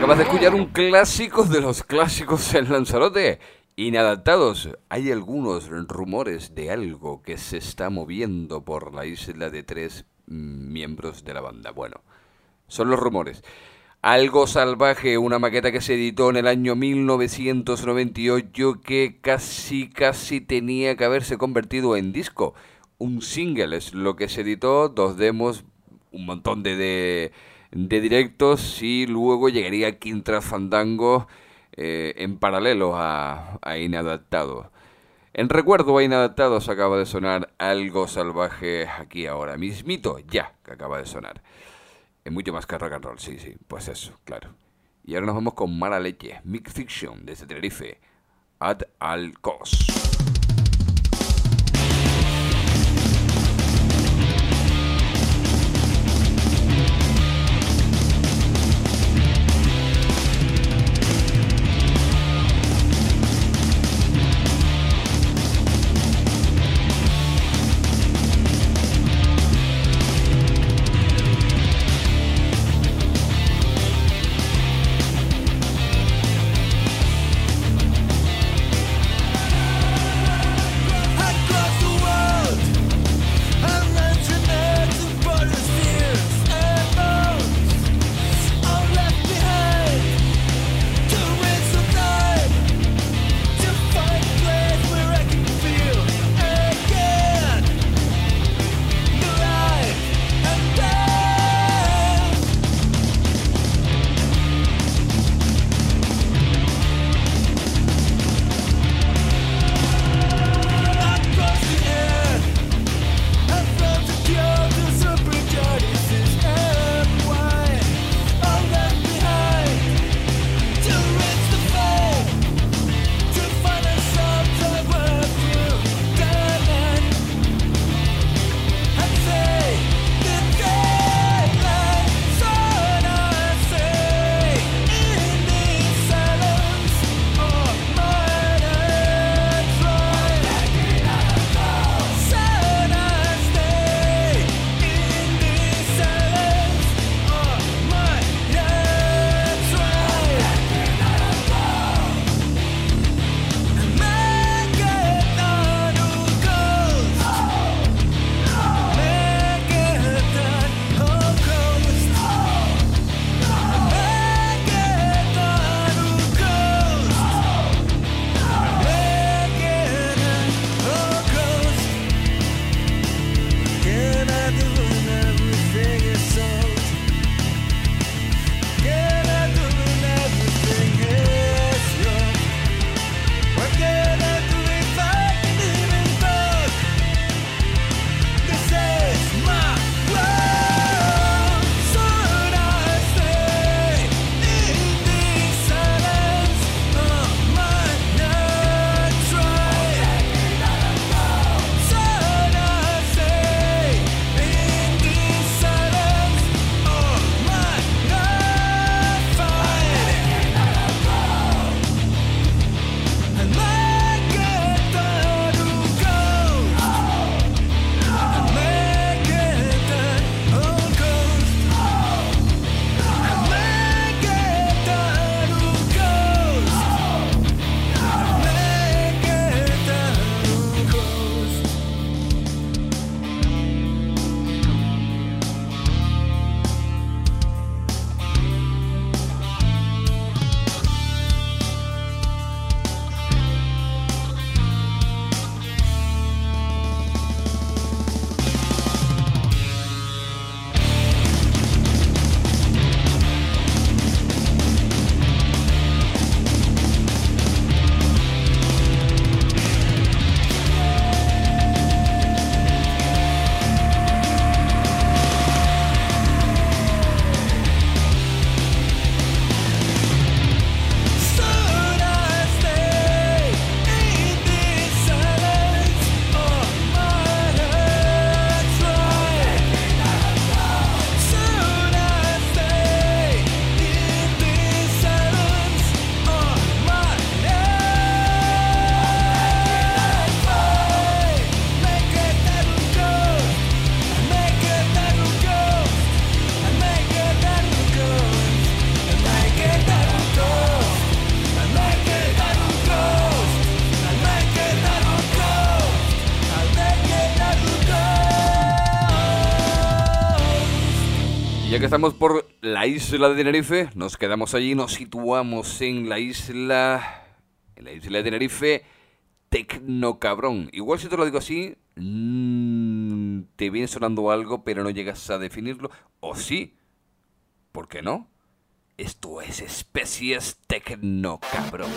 [SPEAKER 2] Acabas de escuchar un clásico de los clásicos en Lanzarote. Inadaptados. Hay algunos rumores de algo que se está moviendo por la isla de 3 miembros de la banda. Bueno, son los rumores. Algo Salvaje, una maqueta que se editó en el año 1998 que casi tenía que haberse convertido en disco. Un single es lo que se editó, 2 demos, un montón de directos y luego llegaría Quintras Fandango en paralelo a Inadaptados. En recuerdo a Inadaptados acaba de sonar Algo Salvaje aquí ahora mismito, ya que acaba de sonar. Es mucho más que rock and roll, sí, pues eso, claro. Y ahora nos vamos con Mala Leche, Mix Fiction desde Tenerife, At All Cost.
[SPEAKER 10] At
[SPEAKER 2] que estamos por la isla de Tenerife, nos quedamos allí, nos situamos en la isla de Tenerife, Tecnocabrón. Igual si te lo digo así, te viene sonando algo, pero no llegas a definirlo. O sí, ¿por qué no? Esto es Especies Tecnocabrón.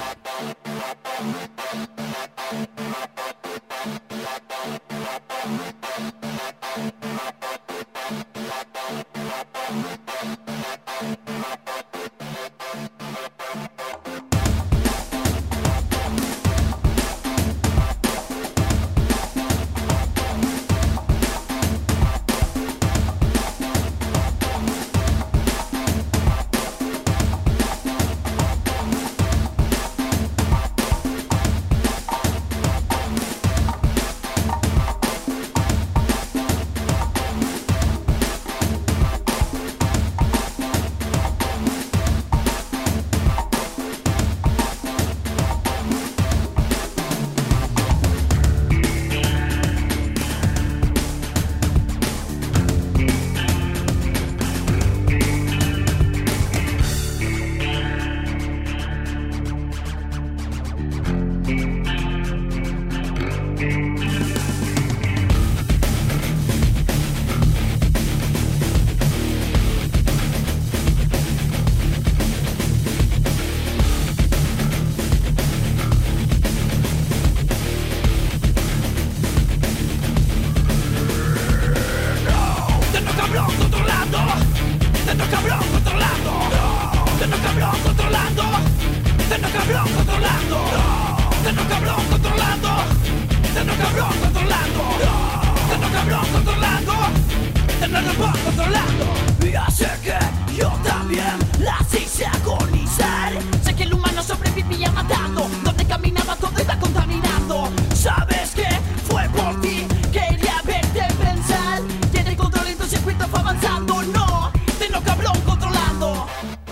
[SPEAKER 4] Ya sé que yo también las hice agonizar. Sé que el humano sobrevivía matando, donde caminaba todo iba contaminando. ¿Sabes qué? Fue por ti, quería verte pensar. Tiene el control y tu circuito fue avanzando. No, tengo cabrón controlando.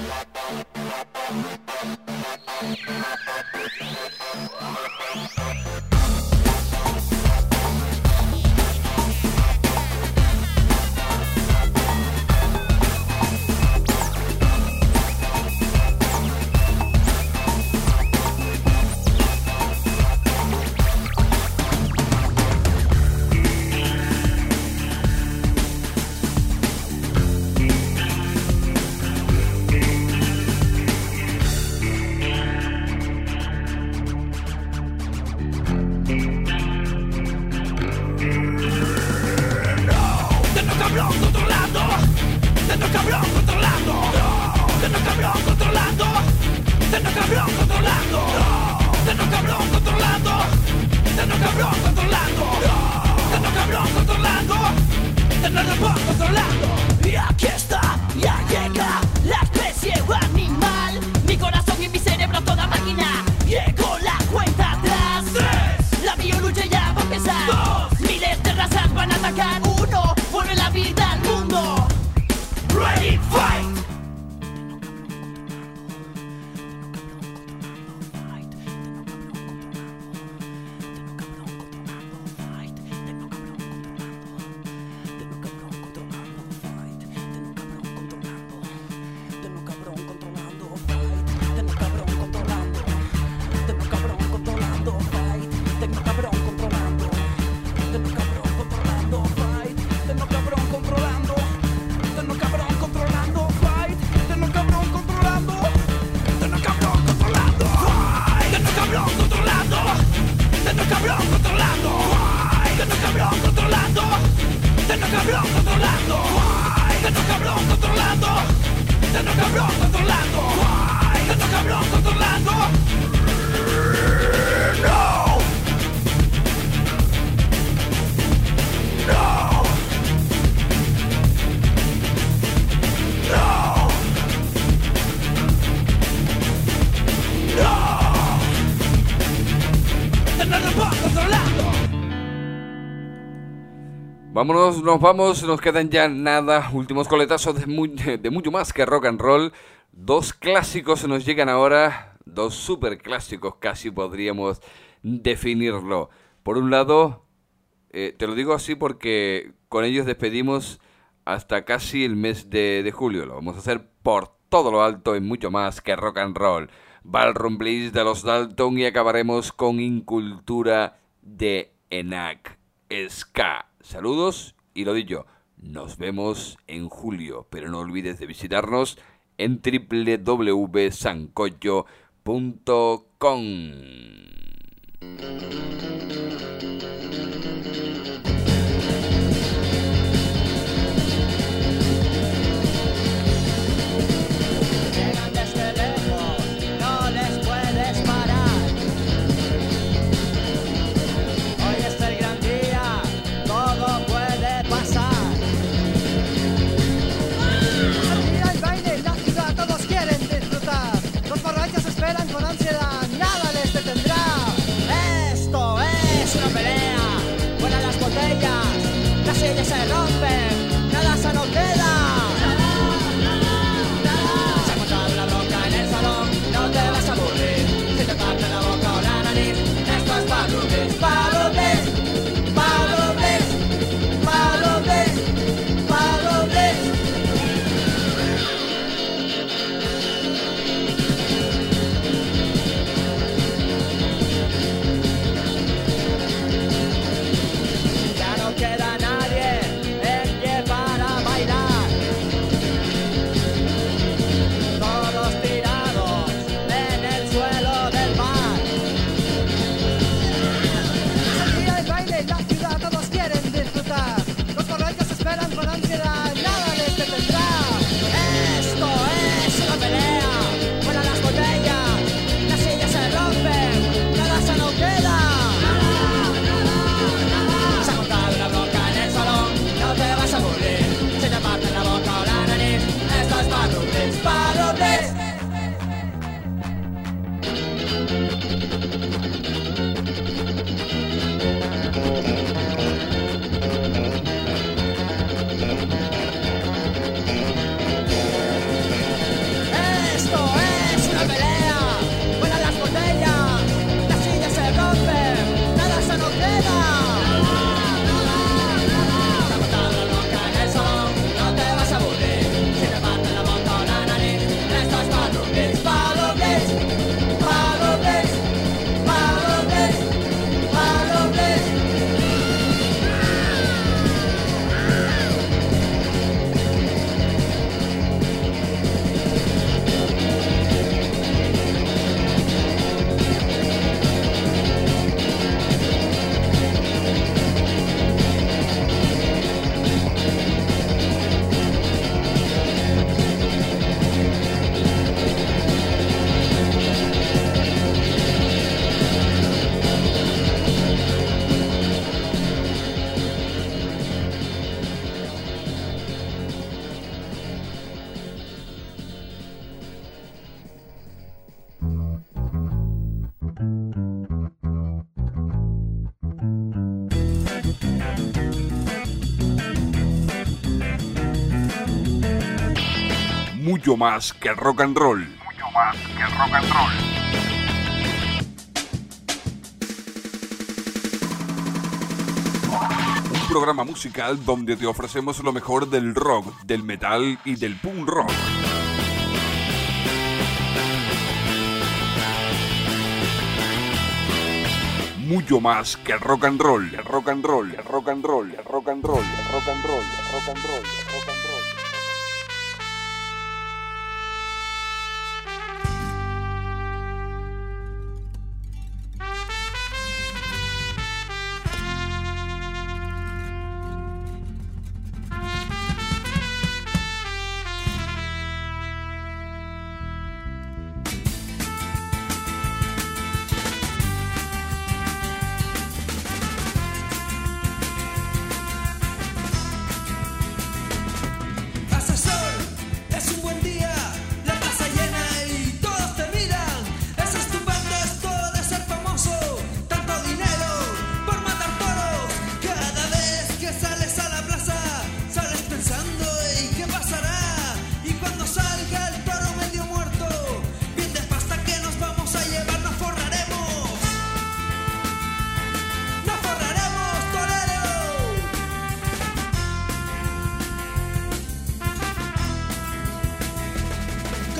[SPEAKER 4] Y aquí está, ya llega la especie animal. Mi corazón y mi cerebro, toda máquina. Llegó la cuenta atrás. 3. La biolucha ya va a empezar. 2. Miles de razas van a atacar. 1. Vuelve la vida al mundo. Ready, fight.
[SPEAKER 2] Vámonos, nos vamos, nos quedan ya nada, últimos coletazos de mucho más que rock and roll. 2 clásicos nos llegan ahora, 2 super clásicos casi podríamos definirlo. Por un lado, te lo digo así porque con ellos despedimos hasta casi el mes de julio. Lo vamos a hacer por todo lo alto en mucho más que rock and roll. Ballroom Bliss de los Dalton y acabaremos con Incultura de ENAC Ska. Saludos y lo dicho, nos vemos en julio, pero no olvides de visitarnos en www.sancocho.com.
[SPEAKER 10] Con ansiedad, nada les detendrá. Esto es una pelea. Vuelan las botellas, las sillas se rompen, nada sano queda. Se ha montado la bronca en el salón, no te vas a aburrir. Si te parte la boca o la nariz, esto es Pablo Bliss, Pablo Bliss, Pablo Bliss, Pablo Bliss, Pablo Bliss. Queda nadie en pie para bailar. Todos tirados en el suelo del bar. Es el día del baile en la ciudad, todos quieren disfrutar. Los borrachos esperan con ansiedad, nada les detendrá. Esto es una pelea. Vuelan las botellas, las sillas se rompen, nada sano queda. No te vas a morir, si te parten la boca o la nariz. Esto es Pablo Bliss, Pablo Bliss. Esto es una pelea. Vuelan las botellas, las sillas se rompen, nada sano queda. No te vas a aburrir, si te parten la boca o la nariz. Esto es Pablo Bliss, Pablo Bliss, Pablo Bliss, Pablo Bliss, Pablo Bliss.
[SPEAKER 1] Mucho más que rock and roll.
[SPEAKER 3] Mucho más que rock and roll.
[SPEAKER 1] Un programa musical donde te ofrecemos lo mejor del rock, del metal y del punk rock. Mucho más que rock and roll, rock and roll, rock and roll, rock and roll, rock and roll, rock and roll, rock and roll.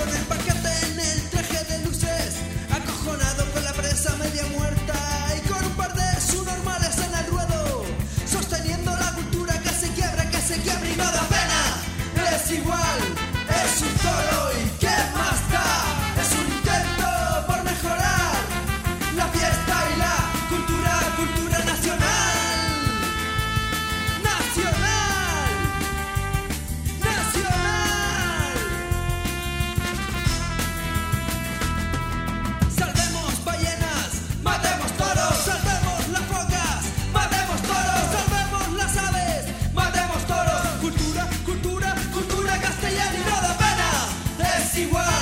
[SPEAKER 8] con el paquete en el traje de luces, acojonado con la presa media muerta y con un par de subnormales en el ruedo, sosteniendo la cultura que se quiebra y no da pena. Es igual, es un toro y ¿qué más da? Es un intento por mejorar la fiesta y la cultura nacional. Salvemos ballenas, matemos toros, salvemos las focas, matemos toros, salvemos las aves, matemos toros. Cultura castellana y no da pena. Es igual.